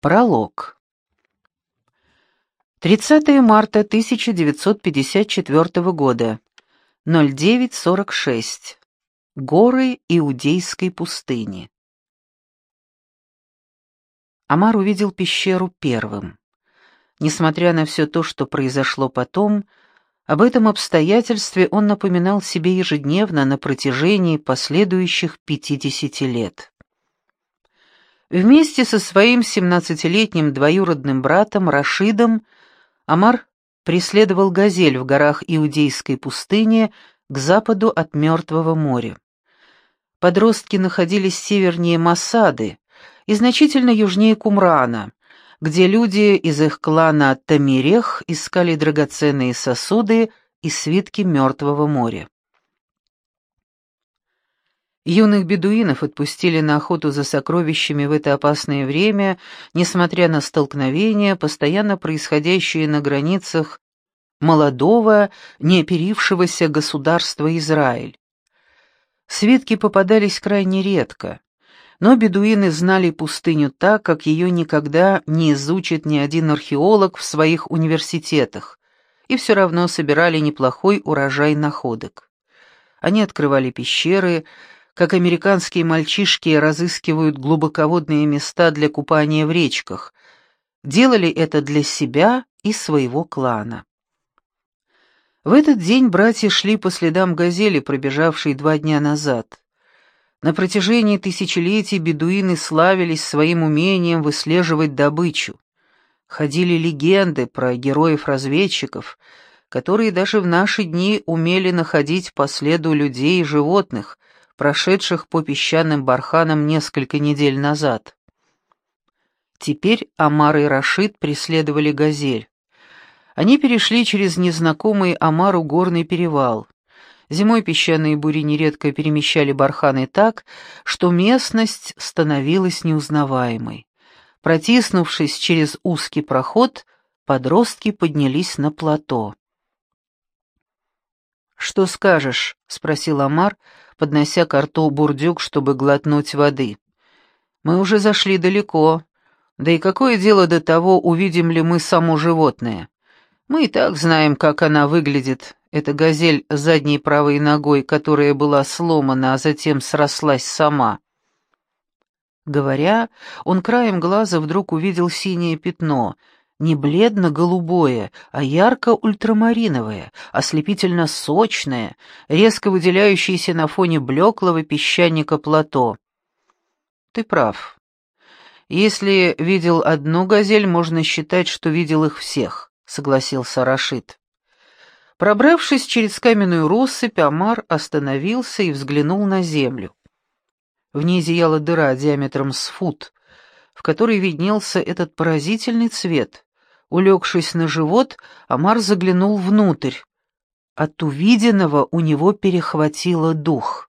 Пролог. 30 марта 1954 года. 09:46. Горы Иудейской пустыни. Омар увидел пещеру первым. Несмотря на все то, что произошло потом, об этом обстоятельстве он напоминал себе ежедневно на протяжении последующих 50 лет. Вместе со своим 17-летним двоюродным братом Рашидом Омар преследовал газель в горах Иудейской пустыни к западу от Мертвого моря. Подростки находились севернее Масады и значительно южнее Кумрана, где люди из их клана Тамирех искали драгоценные сосуды и свитки Мертвого моря. Юных бедуинов отпустили на охоту за сокровищами в это опасное время, несмотря на столкновения, постоянно происходящие на границах молодого, неоперившегося государства Израиль. Свитки попадались крайне редко, но бедуины знали пустыню так, как ее никогда не изучит ни один археолог в своих университетах, и все равно собирали неплохой урожай находок. Они открывали пещеры, как американские мальчишки разыскивают глубоководные места для купания в речках, делали это для себя и своего клана. В этот день братья шли по следам газели, пробежавшей 2 дня назад. На протяжении тысячелетий бедуины славились своим умением выслеживать добычу. Ходили легенды про героев-разведчиков, которые даже в наши дни умели находить по следу людей и животных, прошедших по песчаным барханам несколько недель назад. Теперь Омар и Рашид преследовали газель. Они перешли через незнакомый Омару горный перевал. Зимой песчаные бури нередко перемещали барханы так, что местность становилась неузнаваемой. Протиснувшись через узкий проход, подростки поднялись на плато. «Что скажешь?» — спросил Омар, поднося ко рту бурдюк, чтобы глотнуть воды. «Мы уже зашли далеко. Да и какое дело до того, увидим ли мы само животное? Мы и так знаем, как она выглядит. Это газель с задней правой ногой, которая была сломана, а затем срослась сама». Говоря, он краем глаза вдруг увидел синее пятно, не бледно-голубое, а ярко-ультрамариновое, ослепительно сочное, резко выделяющееся на фоне блеклого песчаника плато. «Ты прав. Если видел одну газель, можно считать, что видел их всех», — согласился Рашид. Пробравшись через каменную россыпь, Омар остановился и взглянул на землю. В ней зияла дыра диаметром с фут, в которой виднелся этот поразительный цвет. Улегшись на живот, Омар заглянул внутрь. От увиденного у него перехватило дух.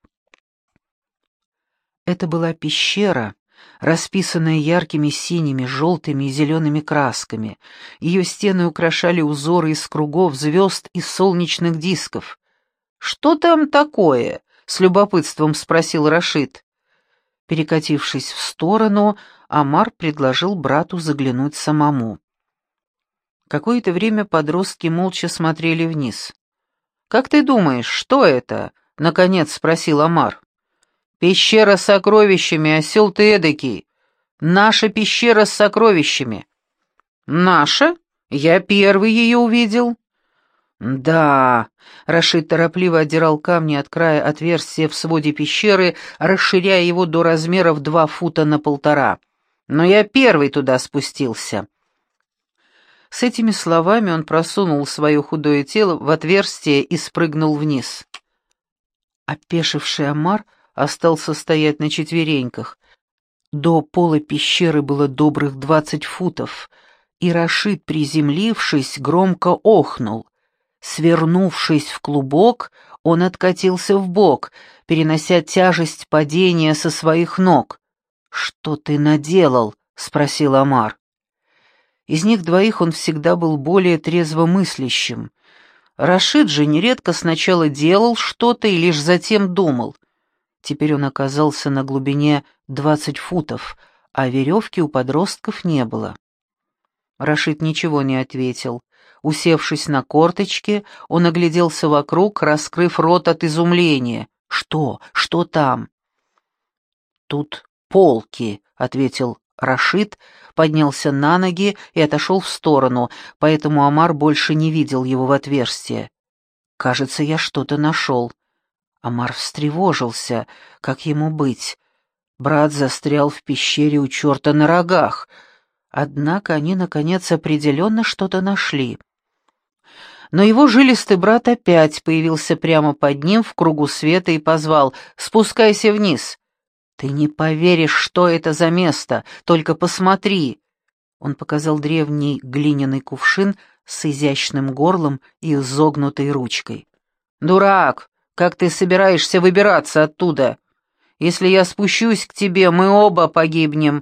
Это была пещера, расписанная яркими синими, желтыми и зелеными красками. Ее стены украшали узоры из кругов, звезд и солнечных дисков. «Что там такое?» — с любопытством спросил Рашид. Перекатившись в сторону, Омар предложил брату заглянуть самому. Какое-то время подростки молча смотрели вниз. «Как ты думаешь, что это?» — наконец спросил Омар. «Пещера с сокровищами, осел ты эдакий. Наша пещера с сокровищами». «Наша? Я первый ее увидел». «Да», — Рашид торопливо отдирал камни от края отверстия в своде пещеры, расширяя его до размеров 2 фута на 1,5. «Но я первый туда спустился». С этими словами он просунул свое худое тело в отверстие и спрыгнул вниз. Опешивший Омар остался стоять на четвереньках. До пола пещеры было добрых 20 футов, и Рашид, приземлившись, громко охнул. Свернувшись в клубок, он откатился вбок, перенося тяжесть падения со своих ног. «Что ты наделал?» — спросил Омар. Из них двоих он всегда был более трезвомыслящим. Рашид же нередко сначала делал что-то и лишь затем думал. Теперь он оказался на глубине 20 футов, а веревки у подростков не было. Рашид ничего не ответил. Усевшись на корточки, он огляделся вокруг, раскрыв рот от изумления. «Что? Что там?» «Тут полки», — ответил Рашид, поднялся на ноги и отошел в сторону, поэтому Омар больше не видел его в отверстие. «Кажется, я что-то нашел». Омар встревожился. Как ему быть? Брат застрял в пещере у черта на рогах. Однако они, наконец, определенно что-то нашли. Но его жилистый брат опять появился прямо под ним в кругу света и позвал: «Спускайся вниз». «Ты не поверишь, что это за место, только посмотри». Он показал древний глиняный кувшин с изящным горлом и изогнутой ручкой. «Дурак, как ты собираешься выбираться оттуда? Если я спущусь к тебе, мы оба погибнем».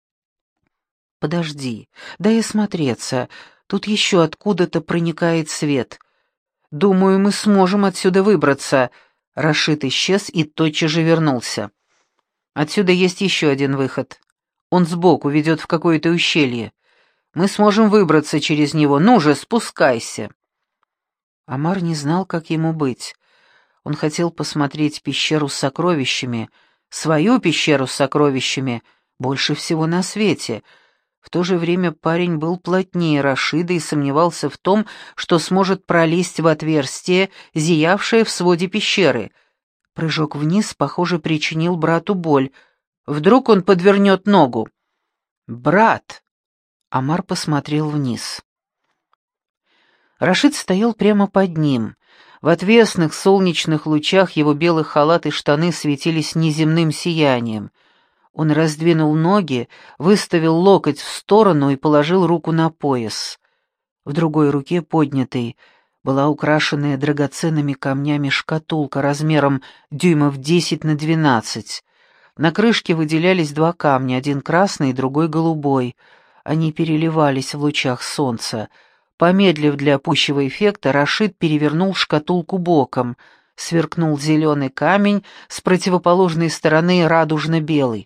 «Подожди, дай осмотреться, тут еще откуда-то проникает свет. Думаю, мы сможем отсюда выбраться». Рашид исчез и тотчас же вернулся. «Отсюда есть еще один выход. Он сбоку ведет в какое-то ущелье. Мы сможем выбраться через него. Ну же, спускайся». Омар не знал, как ему быть. Он хотел посмотреть пещеру с сокровищами, свою пещеру с сокровищами, больше всего на свете. В то же время парень был плотнее Рашида и сомневался в том, что сможет пролезть в отверстие, зиявшее в своде пещеры. Прыжок вниз, похоже, причинил брату боль. Вдруг он подвернет ногу. «Брат!» Омар посмотрел вниз. Рашид стоял прямо под ним. В отвесных солнечных лучах его белый халат и штаны светились неземным сиянием. Он раздвинул ноги, выставил локоть в сторону и положил руку на пояс. В другой руке, поднятой, была украшенная драгоценными камнями шкатулка размером дюймов 10 на 12. На крышке выделялись два камня, один красный, другой голубой. Они переливались в лучах солнца. Помедлив для пущего эффекта, Рашид перевернул шкатулку боком. Сверкнул зеленый камень, с противоположной стороны радужно-белый.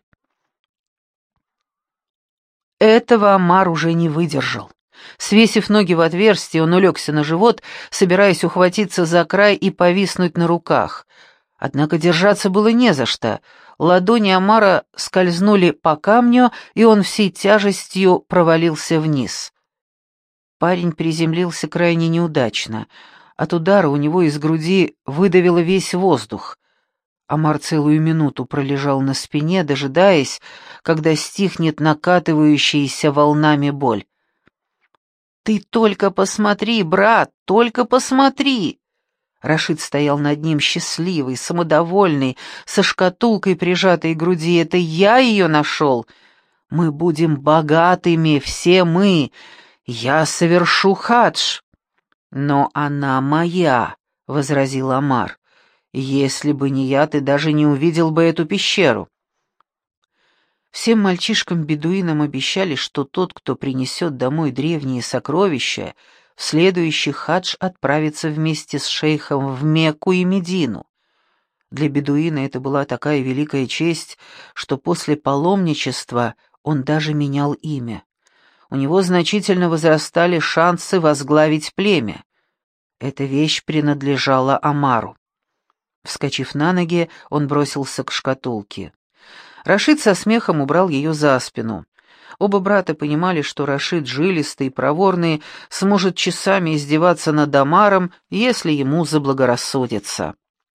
Этого Омар уже не выдержал. Свесив ноги в отверстие, он улегся на живот, собираясь ухватиться за край и повиснуть на руках. Однако держаться было не за что. Ладони Омара скользнули по камню, и он всей тяжестью провалился вниз. Парень приземлился крайне неудачно. От удара у него из груди выдавило весь воздух. Омар целую минуту пролежал на спине, дожидаясь, когда стихнет накатывающаяся волнами боль. «Ты только посмотри, брат, только посмотри!» Рашид стоял над ним счастливый, самодовольный, со шкатулкой, прижатой к груди. «Это я ее нашел! Мы будем богатыми, все мы! Я совершу хадж!» «Но она моя!» — возразил Омар. «Если бы не я, ты даже не увидел бы эту пещеру». Всем мальчишкам-бедуинам обещали, что тот, кто принесет домой древние сокровища, в следующий хадж отправится вместе с шейхом в Мекку и Медину. Для бедуина это была такая великая честь, что после паломничества он даже менял имя. У него значительно возрастали шансы возглавить племя. Эта вещь принадлежала Омару. Вскочив на ноги, он бросился к шкатулке. Рашид со смехом убрал ее за спину. Оба брата понимали, что Рашид, жилистый и проворный, сможет часами издеваться над Омаром, если ему заблагорассудится.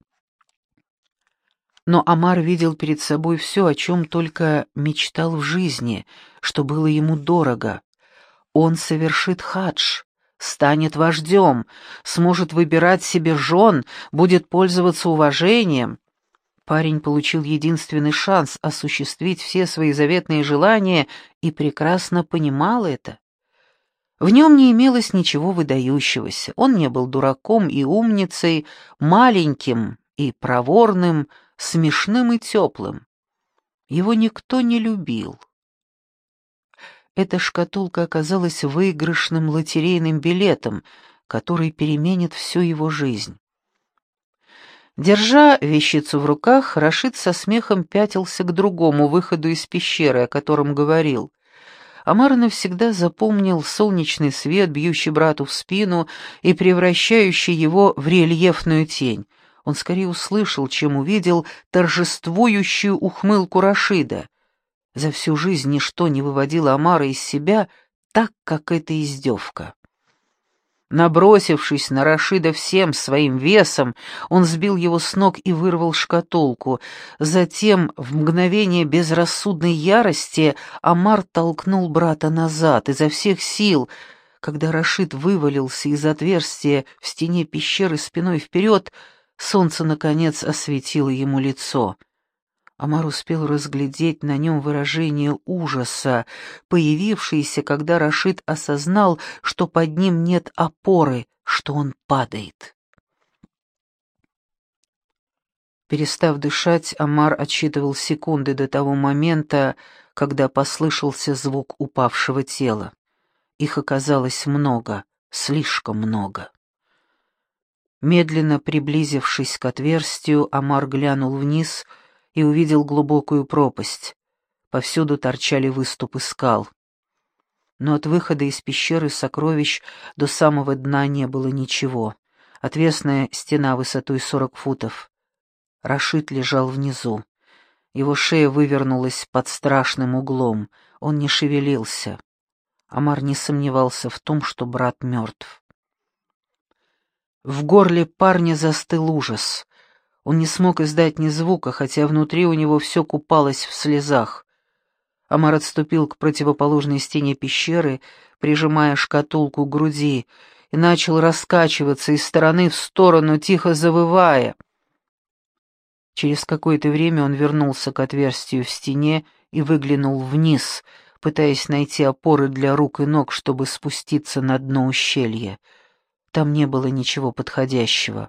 Но Омар видел перед собой все, о чем только мечтал в жизни, что было ему дорого. Он совершит хадж, станет вождем, сможет выбирать себе жен, будет пользоваться уважением. Парень получил единственный шанс осуществить все свои заветные желания и прекрасно понимал это. В нем не имелось ничего выдающегося. Он не был дураком и умницей, маленьким и проворным, смешным и теплым. Его никто не любил. Эта шкатулка оказалась выигрышным лотерейным билетом, который переменит всю его жизнь. Держа вещицу в руках, Рашид со смехом пятился к другому выходу из пещеры, о котором говорил. Омар навсегда запомнил солнечный свет, бьющий брату в спину и превращающий его в рельефную тень. Он скорее услышал, чем увидел торжествующую ухмылку Рашида. За всю жизнь ничто не выводило Омара из себя так, как эта издевка. Набросившись на Рашида всем своим весом, он сбил его с ног и вырвал шкатулку. Затем, в мгновение безрассудной ярости, Омар толкнул брата назад изо всех сил. Когда Рашид вывалился из отверстия в стене пещеры спиной вперед, солнце, наконец, осветило ему лицо. Омар успел разглядеть на нем выражение ужаса, появившееся, когда Рашид осознал, что под ним нет опоры, что он падает. Перестав дышать, Омар отсчитывал секунды до того момента, когда послышался звук упавшего тела. Их оказалось много, слишком много. Медленно приблизившись к отверстию, Омар глянул вниз и увидел глубокую пропасть. Повсюду торчали выступы скал. Но от выхода из пещеры сокровищ до самого дна не было ничего. Отвесная стена высотой 40 футов. Рашид лежал внизу. Его шея вывернулась под страшным углом. Он не шевелился. Омар не сомневался в том, что брат мертв. В горле парня застыл ужас. Он не смог издать ни звука, хотя внутри у него все купалось в слезах. Омар отступил к противоположной стене пещеры, прижимая шкатулку к груди, и начал раскачиваться из стороны в сторону, тихо завывая. Через какое-то время он вернулся к отверстию в стене и выглянул вниз, пытаясь найти опоры для рук и ног, чтобы спуститься на дно ущелья. Там не было ничего подходящего.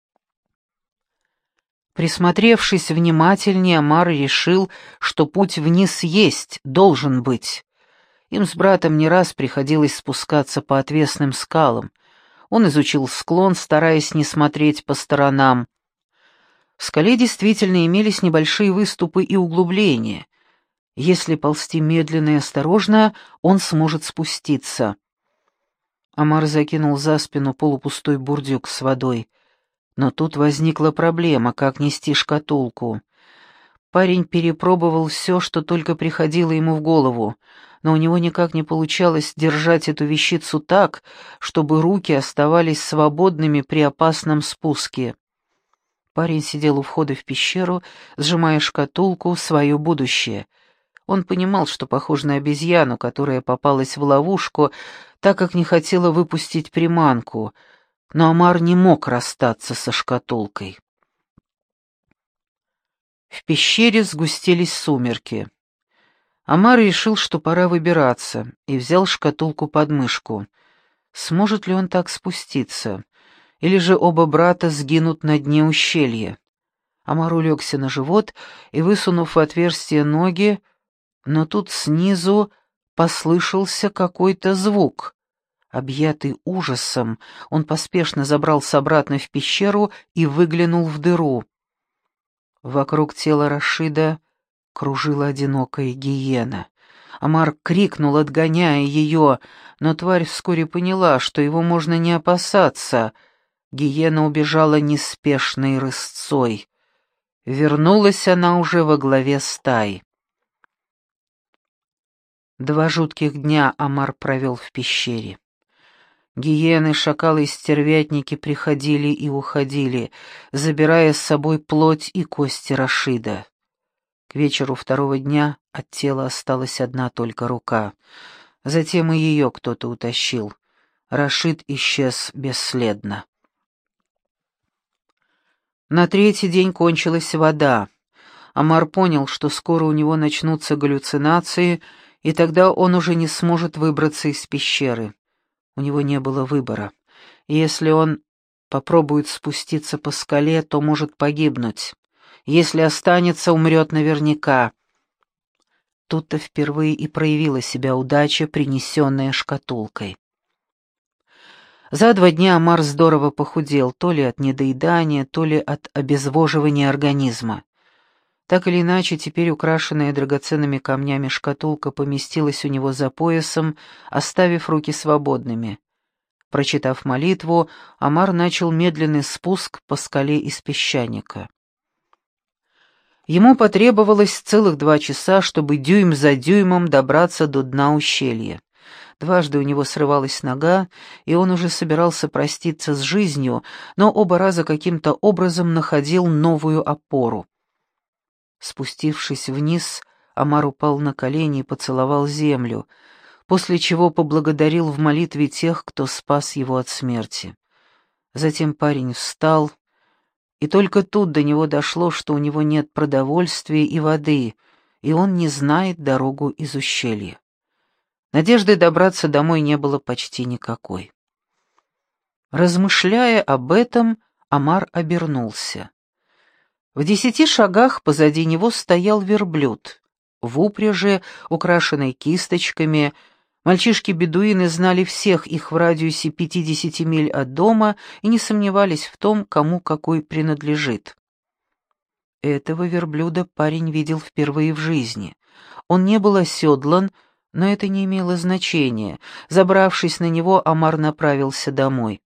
Присмотревшись внимательнее, Омар решил, что путь вниз есть, должен быть. Им с братом не раз приходилось спускаться по отвесным скалам. Он изучил склон, стараясь не смотреть по сторонам. В скале действительно имелись небольшие выступы и углубления. Если ползти медленно и осторожно, он сможет спуститься. Омар закинул за спину полупустой бурдюк с водой. Но тут возникла проблема, как нести шкатулку. Парень перепробовал все, что только приходило ему в голову, но у него никак не получалось держать эту вещицу так, чтобы руки оставались свободными при опасном спуске. Парень сидел у входа в пещеру, сжимая шкатулку, свое будущее. Он понимал, что похож на обезьяну, которая попалась в ловушку, так как не хотела выпустить приманку, но Омар не мог расстаться со шкатулкой. В пещере сгустились сумерки. Омар решил, что пора выбираться, и взял шкатулку под мышку. Сможет ли он так спуститься? Или же оба брата сгинут на дне ущелья? Омар улегся на живот и, высунув в отверстие ноги, но тут снизу послышался какой-то звук. Объятый ужасом, он поспешно забрался обратно в пещеру и выглянул в дыру. Вокруг тела Рашида кружила одинокая гиена. Омар крикнул, отгоняя ее, но тварь вскоре поняла, что его можно не опасаться. Гиена убежала неспешной рысцой. Вернулась она уже во главе стаи. 2 жутких дня Омар провел в пещере. Гиены, шакалы и стервятники приходили и уходили, забирая с собой плоть и кости Рашида. К вечеру 2-го дня от тела осталась одна только рука. Затем и ее кто-то утащил. Рашид исчез бесследно. На 3-й день кончилась вода. Омар понял, что скоро у него начнутся галлюцинации, и тогда он уже не сможет выбраться из пещеры. У него не было выбора. Если он попробует спуститься по скале, то может погибнуть. Если останется, умрет наверняка. Тут-то впервые и проявила себя удача, принесенная шкатулкой. За 2 дня Амар здорово похудел, то ли от недоедания, то ли от обезвоживания организма. Так или иначе, теперь украшенная драгоценными камнями шкатулка поместилась у него за поясом, оставив руки свободными. Прочитав молитву, Амар начал медленный спуск по скале из песчаника. Ему потребовалось целых 2 часа, чтобы дюйм за дюймом добраться до дна ущелья. Дважды у него срывалась нога, и он уже собирался проститься с жизнью, но оба раза каким-то образом находил новую опору. Спустившись вниз, Амар упал на колени и поцеловал землю, после чего поблагодарил в молитве тех, кто спас его от смерти. Затем парень встал, и только тут до него дошло, что у него нет продовольствия и воды, и он не знает дорогу из ущелья. Надежды добраться домой не было почти никакой. Размышляя об этом, Амар обернулся. В 10 шагах позади него стоял верблюд. В упряжи, украшенной кисточками, мальчишки-бедуины знали всех их в радиусе 50 миль от дома и не сомневались в том, кому какой принадлежит. Этого верблюда парень видел впервые в жизни. Он не был оседлан, но это не имело значения. Забравшись на него, Амар направился домой.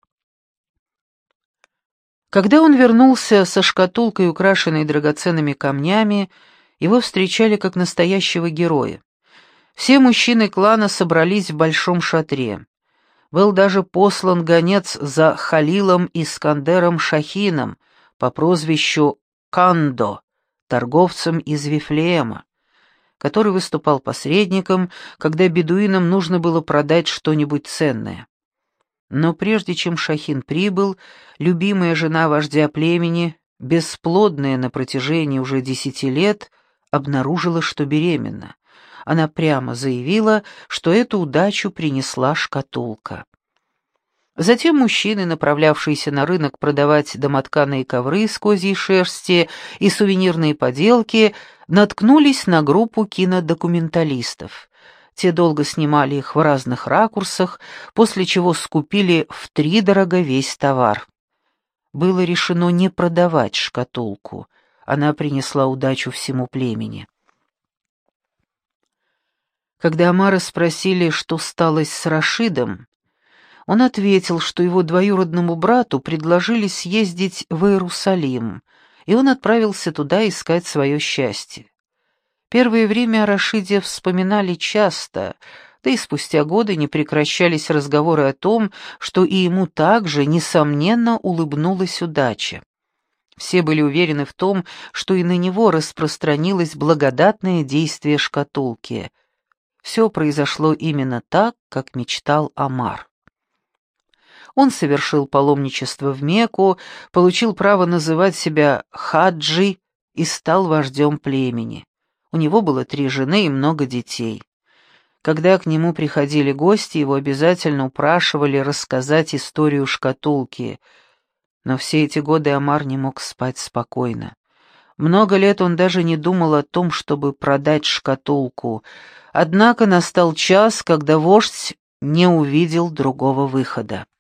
Когда он вернулся со шкатулкой, украшенной драгоценными камнями, его встречали как настоящего героя. Все мужчины клана собрались в большом шатре. Был даже послан гонец за Халилом Искандером Шахином по прозвищу Кандо, торговцем из Вифлеема, который выступал посредником, когда бедуинам нужно было продать что-нибудь ценное. Но прежде чем Шахин прибыл, любимая жена вождя племени, бесплодная на протяжении уже 10 лет, обнаружила, что беременна. Она прямо заявила, что эту удачу принесла шкатулка. Затем мужчины, направлявшиеся на рынок продавать домотканые ковры из козьей шерсти и сувенирные поделки, наткнулись на группу кинодокументалистов. Те долго снимали их в разных ракурсах, после чего скупили втридорога весь товар. Было решено не продавать шкатулку. Она принесла удачу всему племени. Когда Амара спросили, что стало с Рашидом, он ответил, что его двоюродному брату предложили съездить в Иерусалим, и он отправился туда искать свое счастье. Первое время о Рашиде вспоминали часто, да и спустя годы не прекращались разговоры о том, что и ему также, несомненно, улыбнулась удача. Все были уверены в том, что и на него распространилось благодатное действие шкатулки. Все произошло именно так, как мечтал Амар. Он совершил паломничество в Мекку, получил право называть себя хаджи и стал вождем племени. У него было 3 жены и много детей. Когда к нему приходили гости, его обязательно упрашивали рассказать историю шкатулки. Но все эти годы Амар не мог спать спокойно. Много лет он даже не думал о том, чтобы продать шкатулку. Однако настал час, когда вождь не увидел другого выхода.